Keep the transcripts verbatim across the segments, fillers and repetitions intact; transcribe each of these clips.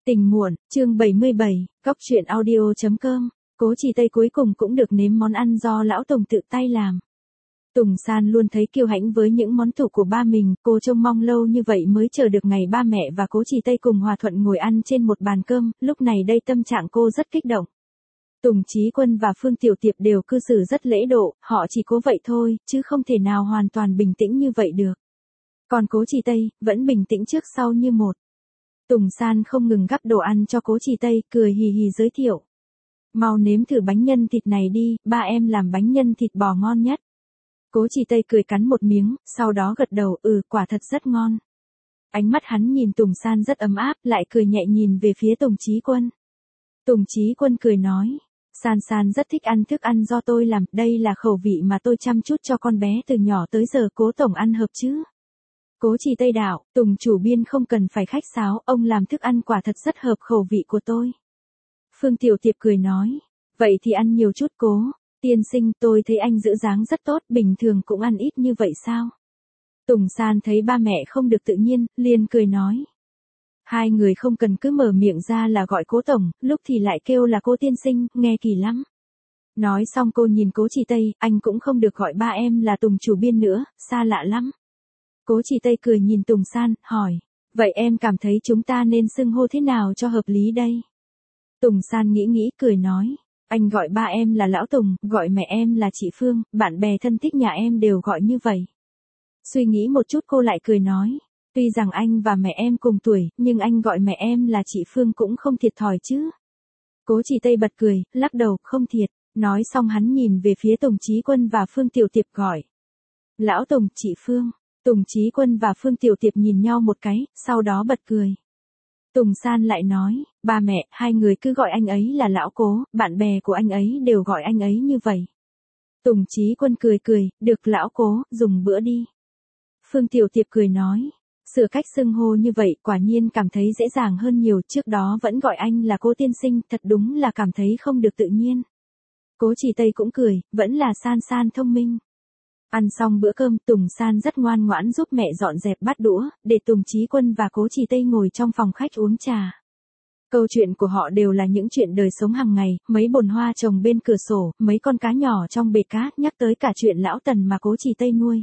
Tình muộn, chương bảy mươi bảy, góc truyện audio chấm com. Cố Chỉ Tây cuối cùng cũng được nếm món ăn do lão Tùng tự tay làm. Tùng San luôn thấy kiêu hãnh với những món thủ của ba mình, cô trông mong lâu như vậy mới chờ được ngày ba mẹ và Cố Chỉ Tây cùng hòa thuận ngồi ăn trên một bàn cơm, lúc này đây tâm trạng cô rất kích động. Tùng Chí Quân và Phương Tiểu Tiệp đều cư xử rất lễ độ, họ chỉ cố vậy thôi, chứ không thể nào hoàn toàn bình tĩnh như vậy được. Còn Cố Chỉ Tây, vẫn bình tĩnh trước sau như một. Tùng San không ngừng gắp đồ ăn cho Cố Chỉ Tây, cười hì hì giới thiệu. Mau nếm thử bánh nhân thịt này đi, ba em làm bánh nhân thịt bò ngon nhất. Cố Chỉ Tây cười cắn một miếng, sau đó gật đầu, ừ, quả thật rất ngon. Ánh mắt hắn nhìn Tùng San rất ấm áp, lại cười nhẹ nhìn về phía Tùng Chí Quân. Tùng Chí Quân cười nói, San San rất thích ăn thức ăn do tôi làm, đây là khẩu vị mà tôi chăm chút cho con bé từ nhỏ tới giờ, Cố tổng ăn hợp chứ. Cố Chỉ Tây đạo, Tùng chủ biên không cần phải khách sáo, ông làm thức ăn quả thật rất hợp khẩu vị của tôi. Phương Tiểu Tiệp cười nói, vậy thì ăn nhiều chút Cố tiên sinh, tôi thấy anh giữ dáng rất tốt, bình thường cũng ăn ít như vậy sao? Tùng San thấy ba mẹ không được tự nhiên, liền cười nói. Hai người không cần cứ mở miệng ra là gọi Cố tổng, lúc thì lại kêu là Cố tiên sinh, nghe kỳ lắm. Nói xong cô nhìn Cố Chỉ Tây, anh cũng không được gọi ba em là Tùng chủ biên nữa, xa lạ lắm. Cố Chỉ Tây cười nhìn Tùng San, hỏi, vậy em cảm thấy chúng ta nên xưng hô thế nào cho hợp lý đây? Tùng San nghĩ nghĩ cười nói, anh gọi ba em là Lão Tùng, gọi mẹ em là chị Phương, bạn bè thân thích nhà em đều gọi như vậy. Suy nghĩ một chút cô lại cười nói, tuy rằng anh và mẹ em cùng tuổi, nhưng anh gọi mẹ em là chị Phương cũng không thiệt thòi chứ. Cố Chỉ Tây bật cười, lắc đầu, không thiệt. Nói xong hắn nhìn về phía Tùng Chí Quân và Phương Tiểu Tiệp gọi. Lão Tùng, chị Phương. Tùng Chí Quân và Phương Tiểu Tiệp nhìn nhau một cái, sau đó bật cười. Tùng San lại nói, ba mẹ, hai người cứ gọi anh ấy là Lão Cố, bạn bè của anh ấy đều gọi anh ấy như vậy. Tùng Chí Quân cười cười, được Lão Cố, dùng bữa đi. Phương Tiểu Tiệp cười nói, sửa cách xưng hô như vậy quả nhiên cảm thấy dễ dàng hơn nhiều, trước đó vẫn gọi anh là Cố tiên sinh, thật đúng là cảm thấy không được tự nhiên. Cố Chỉ Tây cũng cười, vẫn là San San thông minh. Ăn xong bữa cơm, Tùng San rất ngoan ngoãn giúp mẹ dọn dẹp bát đũa, để Tùng Chí Quân và Cố Chỉ Tây ngồi trong phòng khách uống trà. Câu chuyện của họ đều là những chuyện đời sống hàng ngày, mấy bồn hoa trồng bên cửa sổ, mấy con cá nhỏ trong bể cá, nhắc tới cả chuyện Lão Tần mà Cố Chỉ Tây nuôi.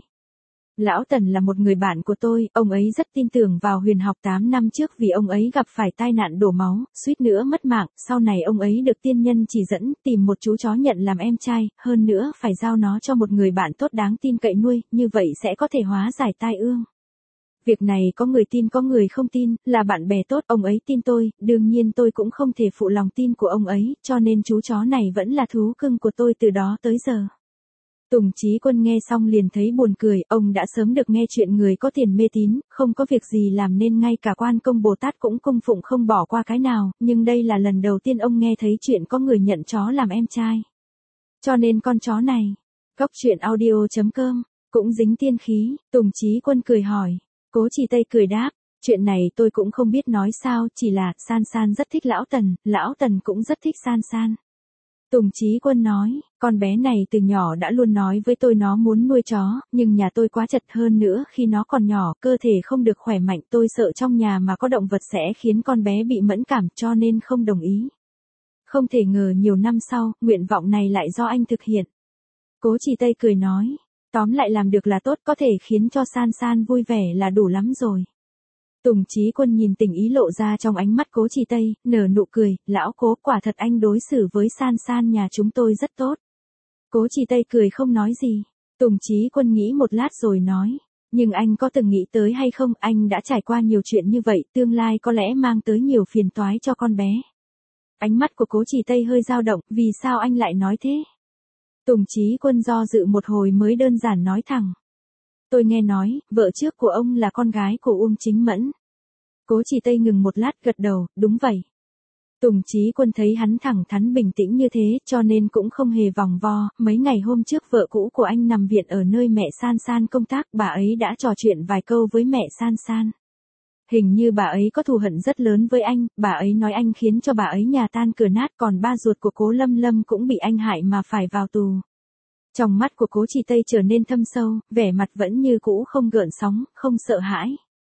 Lão Tần là một người bạn của tôi, ông ấy rất tin tưởng vào huyền học tám năm trước vì ông ấy gặp phải tai nạn đổ máu, suýt nữa mất mạng, sau này ông ấy được tiên nhân chỉ dẫn, tìm một chú chó nhận làm em trai, hơn nữa phải giao nó cho một người bạn tốt đáng tin cậy nuôi, như vậy sẽ có thể hóa giải tai ương. Việc này có người tin có người không tin, là bạn bè tốt, ông ấy tin tôi, đương nhiên tôi cũng không thể phụ lòng tin của ông ấy, cho nên chú chó này vẫn là thú cưng của tôi từ đó tới giờ. Tùng Chí Quân nghe xong liền thấy buồn cười, ông đã sớm được nghe chuyện người có tiền mê tín, không có việc gì làm nên ngay cả Quan Công Bồ Tát cũng cung phụng không bỏ qua cái nào, nhưng đây là lần đầu tiên ông nghe thấy chuyện có người nhận chó làm em trai. Cho nên con chó này, góc truyện audio chấm com, cũng dính tiên khí, Tùng Chí Quân cười hỏi, Cố Chỉ Tây cười đáp, chuyện này tôi cũng không biết nói sao, chỉ là San San rất thích Lão Tần, Lão Tần cũng rất thích San San. Tùng Chí Quân nói, con bé này từ nhỏ đã luôn nói với tôi nó muốn nuôi chó, nhưng nhà tôi quá chật, hơn nữa khi nó còn nhỏ, cơ thể không được khỏe mạnh, tôi sợ trong nhà mà có động vật sẽ khiến con bé bị mẫn cảm, cho nên không đồng ý. Không thể ngờ nhiều năm sau, nguyện vọng này lại do anh thực hiện. Cố Chỉ Tây cười nói, tóm lại làm được là tốt, có thể khiến cho San San vui vẻ là đủ lắm rồi. Tùng Chí Quân nhìn tình ý lộ ra trong ánh mắt Cố Chỉ Tây, nở nụ cười, Lão Cố, quả thật anh đối xử với San San nhà chúng tôi rất tốt. Cố Chỉ Tây cười không nói gì. Tùng Chí Quân nghĩ một lát rồi nói, nhưng anh có từng nghĩ tới hay không, anh đã trải qua nhiều chuyện như vậy, tương lai có lẽ mang tới nhiều phiền toái cho con bé. Ánh mắt của Cố Chỉ Tây hơi dao động, vì sao anh lại nói thế? Tùng Chí Quân do dự một hồi mới đơn giản nói thẳng. Tôi nghe nói, vợ trước của ông là con gái của Uông Chính Mẫn. Cố Chỉ Tây ngừng một lát gật đầu, đúng vậy. Tùng Chí Quân thấy hắn thẳng thắn bình tĩnh như thế, cho nên cũng không hề vòng vo, mấy ngày hôm trước vợ cũ của anh nằm viện ở nơi mẹ San San công tác, bà ấy đã trò chuyện vài câu với mẹ San San. Hình như bà ấy có thù hận rất lớn với anh, bà ấy nói anh khiến cho bà ấy nhà tan cửa nát, còn ba ruột của Cố Lâm Lâm cũng bị anh hại mà phải vào tù. Trong mắt của Cố Chỉ Tây trở nên thâm sâu, vẻ mặt vẫn như cũ không gợn sóng, không sợ hãi.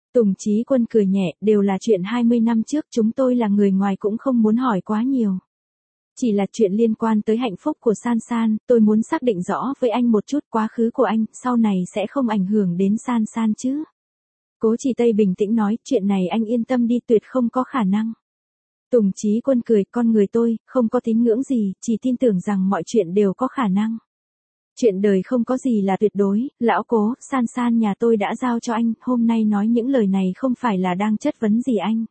Tùng Chí Quân cười nhẹ, đều là chuyện hai mươi năm trước, chúng tôi là người ngoài cũng không muốn hỏi quá nhiều. Chỉ là chuyện liên quan tới hạnh phúc của San San, tôi muốn xác định rõ với anh một chút, quá khứ của anh, sau này sẽ không ảnh hưởng đến San San chứ. Cố Chỉ Tây bình tĩnh nói, chuyện này anh yên tâm đi, tuyệt không có khả năng. Tùng Chí Quân cười, con người tôi, không có tín ngưỡng gì, chỉ tin tưởng rằng mọi chuyện đều có khả năng. Chuyện đời không có gì là tuyệt đối, lão Cố, San San nhà tôi đã giao cho anh, hôm nay nói những lời này không phải là đang chất vấn gì anh.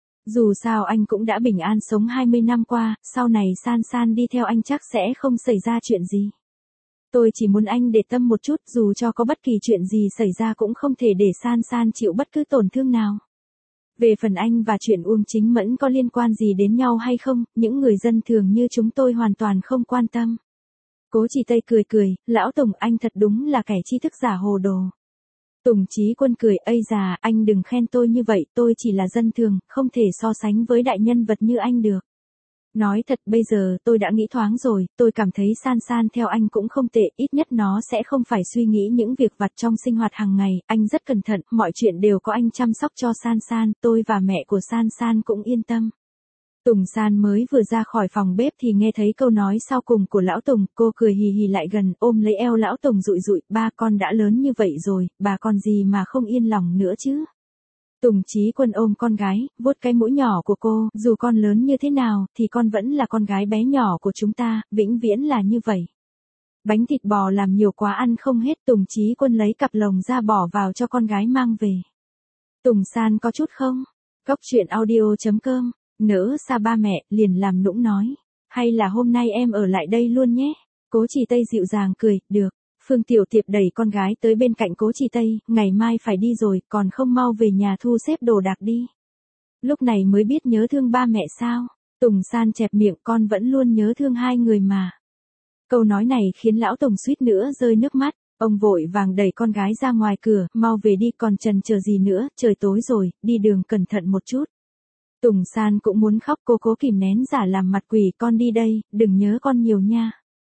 Dù sao anh cũng đã bình an sống hai mươi năm qua, sau này San San đi theo anh chắc sẽ không xảy ra chuyện gì. Tôi chỉ muốn anh để tâm một chút, dù cho có bất kỳ chuyện gì xảy ra cũng không thể để San San chịu bất cứ tổn thương nào. Về phần anh và chuyện Uông Chính Mẫn có liên quan gì đến nhau hay không, những người dân thường như chúng tôi hoàn toàn không quan tâm. Cố Chỉ Tây cười cười, lão Tùng anh thật đúng là kẻ tri thức giả hồ đồ. Tùng Chí Quân cười, ây già, anh đừng khen tôi như vậy, tôi chỉ là dân thường, không thể so sánh với đại nhân vật như anh được. Nói thật bây giờ tôi đã nghĩ thoáng rồi, tôi cảm thấy San San theo anh cũng không tệ, ít nhất nó sẽ không phải suy nghĩ những việc vặt trong sinh hoạt hàng ngày, anh rất cẩn thận, mọi chuyện đều có anh chăm sóc cho San San, tôi và mẹ của San San cũng yên tâm. Tùng San mới vừa ra khỏi phòng bếp thì nghe thấy câu nói sau cùng của lão Tùng, cô cười hì hì lại gần, ôm lấy eo lão Tùng dụi dụi, ba con đã lớn như vậy rồi, bà còn gì mà không yên lòng nữa chứ. Tùng Chí Quân ôm con gái, vuốt cái mũi nhỏ của cô, dù con lớn như thế nào, thì con vẫn là con gái bé nhỏ của chúng ta, vĩnh viễn là như vậy. Bánh thịt bò làm nhiều quá ăn không hết, Tùng Chí Quân lấy cặp lồng ra bỏ vào cho con gái mang về. Tùng San có chút không? Góc truyện audio chấm com, nỡ xa ba mẹ, liền làm nũng nói. Hay là hôm nay em ở lại đây luôn nhé? Cố Chỉ Tây dịu dàng cười, được. Phương Tiểu Tiệp đẩy con gái tới bên cạnh Cố Chỉ Tây, ngày mai phải đi rồi, còn không mau về nhà thu xếp đồ đạc đi. Lúc này mới biết nhớ thương ba mẹ sao? Tùng San chẹp miệng, con vẫn luôn nhớ thương hai người mà. Câu nói này khiến lão Tùng suýt nữa rơi nước mắt, ông vội vàng đẩy con gái ra ngoài cửa, mau về đi, còn chần chờ gì nữa, trời tối rồi, đi đường cẩn thận một chút. Tùng San cũng muốn khóc, cô cố kìm nén giả làm mặt quỷ, con đi đây, đừng nhớ con nhiều nha.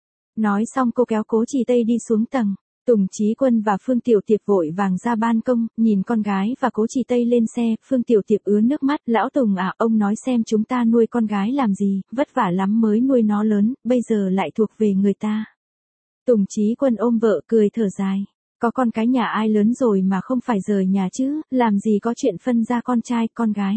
Nói xong cô kéo Cố Chỉ Tây đi xuống tầng. Tùng Chí Quân và Phương Tiểu Tiệp vội vàng ra ban công, nhìn con gái và Cố Chỉ Tây lên xe, Phương Tiểu Tiệp ứa nước mắt, lão Tùng à, ông nói xem chúng ta nuôi con gái làm gì, vất vả lắm mới nuôi nó lớn, bây giờ lại thuộc về người ta. Tùng Chí Quân ôm vợ cười thở dài, có con cái nhà ai lớn rồi mà không phải rời nhà chứ, làm gì có chuyện phân ra con trai, con gái.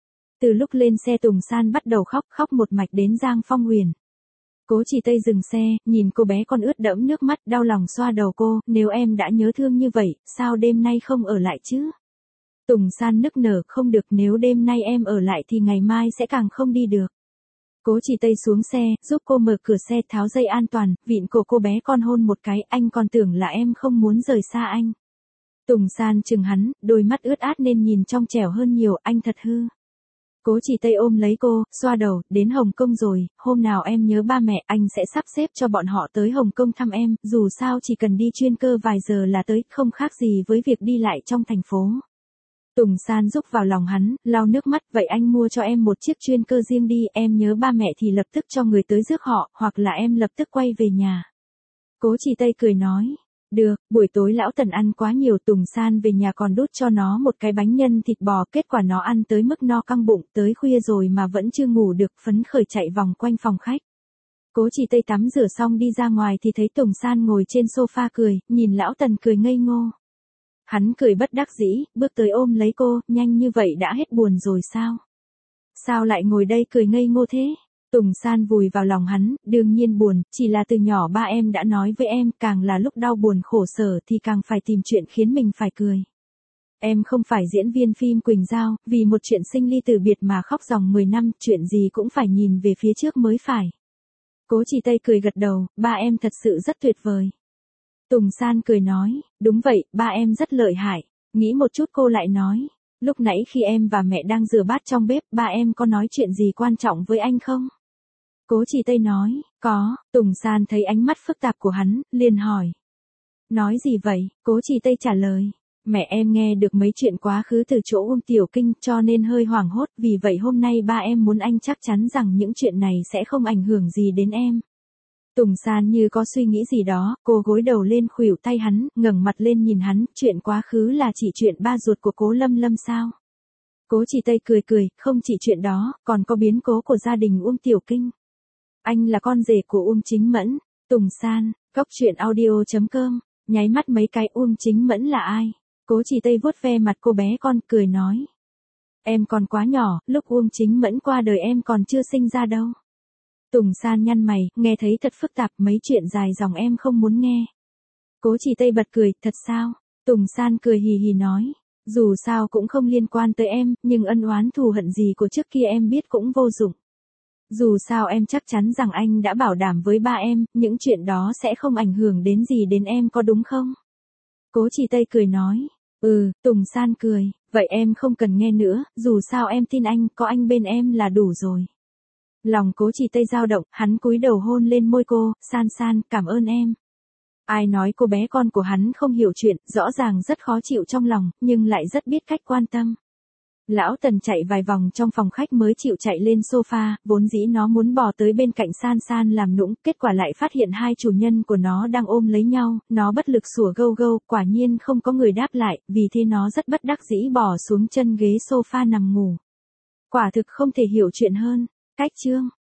Từ lúc lên xe Tùng San bắt đầu khóc, khóc một mạch đến Giang Phong Huyền. Cố Chỉ Tây dừng xe, nhìn cô bé con ướt đẫm nước mắt, đau lòng xoa đầu cô, nếu em đã nhớ thương như vậy, sao đêm nay không ở lại chứ? Tùng San nức nở, không được, nếu đêm nay em ở lại thì ngày mai sẽ càng không đi được. Cố Chỉ Tây xuống xe, giúp cô mở cửa xe, tháo dây an toàn, vịn cổ cô bé con hôn một cái, anh còn tưởng là em không muốn rời xa anh. Tùng San chừng hắn, đôi mắt ướt át nên nhìn trong trẻo hơn nhiều, anh thật hư. Cố Chỉ Tây ôm lấy cô, xoa đầu, đến Hồng Kông rồi, hôm nào em nhớ ba mẹ, anh sẽ sắp xếp cho bọn họ tới Hồng Kông thăm em, dù sao chỉ cần đi chuyên cơ vài giờ là tới, không khác gì với việc đi lại trong thành phố. Tùng San rúc vào lòng hắn, lau nước mắt, vậy anh mua cho em một chiếc chuyên cơ riêng đi, em nhớ ba mẹ thì lập tức cho người tới rước họ, hoặc là em lập tức quay về nhà. Cố Chỉ Tây cười nói. Được, buổi tối lão Tần ăn quá nhiều, Tùng San về nhà còn đút cho nó một cái bánh nhân thịt bò, kết quả nó ăn tới mức no căng bụng, tới khuya rồi mà vẫn chưa ngủ được, phấn khởi chạy vòng quanh phòng khách. Cố Chỉ Tây tắm rửa xong đi ra ngoài thì thấy Tùng San ngồi trên sofa cười, nhìn lão Tần cười ngây ngô. Hắn cười bất đắc dĩ, bước tới ôm lấy cô, nhanh như vậy đã hết buồn rồi sao? Sao lại ngồi đây cười ngây ngô thế? Tùng San vùi vào lòng hắn, đương nhiên buồn, chỉ là từ nhỏ ba em đã nói với em, càng là lúc đau buồn khổ sở thì càng phải tìm chuyện khiến mình phải cười. Em không phải diễn viên phim Quỳnh Giao, vì một chuyện sinh ly từ biệt mà khóc dòng mười năm, chuyện gì cũng phải nhìn về phía trước mới phải. Cố Chỉ Tây cười gật đầu, ba em thật sự rất tuyệt vời. Tùng San cười nói, đúng vậy, ba em rất lợi hại. Nghĩ một chút cô lại nói, lúc nãy khi em và mẹ đang rửa bát trong bếp, ba em có nói chuyện gì quan trọng với anh không? Cố Chỉ Tây nói, có. Tùng San thấy ánh mắt phức tạp của hắn, liền hỏi. Nói gì vậy? Cố Chỉ Tây trả lời. Mẹ em nghe được mấy chuyện quá khứ từ chỗ Uông Tiểu Kinh cho nên hơi hoảng hốt, vì vậy hôm nay ba em muốn anh chắc chắn rằng những chuyện này sẽ không ảnh hưởng gì đến em. Tùng San như có suy nghĩ gì đó, cô gối đầu lên khuỷu tay hắn, ngẩng mặt lên nhìn hắn, chuyện quá khứ là chỉ chuyện ba ruột của Cố Lâm Lâm sao? Cố Chỉ Tây cười cười, không chỉ chuyện đó, còn có biến cố của gia đình Uông Tiểu Kinh. Anh là con rể của Uông Chính Mẫn. Tùng San, cóc truyện audio chấm com, nháy mắt mấy cái. Uông Chính Mẫn là ai? Cố Chỉ Tây vuốt ve mặt cô bé con, cười nói. Em còn quá nhỏ, lúc Uông Chính Mẫn qua đời em còn chưa sinh ra đâu. Tùng San nhăn mày, nghe thấy thật phức tạp, mấy chuyện dài dòng em không muốn nghe. Cố Chỉ Tây bật cười, thật sao? Tùng San cười hì hì nói. Dù sao cũng không liên quan tới em, nhưng ân oán thù hận gì của trước kia em biết cũng vô dụng. Dù sao em chắc chắn rằng anh đã bảo đảm với ba em, những chuyện đó sẽ không ảnh hưởng đến gì đến em có đúng không? Cố Chỉ Tây cười nói. Ừ, Tùng San cười, vậy em không cần nghe nữa, dù sao em tin anh, có anh bên em là đủ rồi. Lòng Cố Chỉ Tây dao động, hắn cúi đầu hôn lên môi cô. San San, cảm ơn em. Ai nói cô bé con của hắn không hiểu chuyện, rõ ràng rất khó chịu trong lòng, nhưng lại rất biết cách quan tâm. Lão Tần chạy vài vòng trong phòng khách mới chịu chạy lên sofa, vốn dĩ nó muốn bò tới bên cạnh San San làm nũng, kết quả lại phát hiện hai chủ nhân của nó đang ôm lấy nhau, nó bất lực sủa gâu gâu, quả nhiên không có người đáp lại, vì thế nó rất bất đắc dĩ bò xuống chân ghế sofa nằm ngủ. Quả thực không thể hiểu chuyện hơn. Cách chương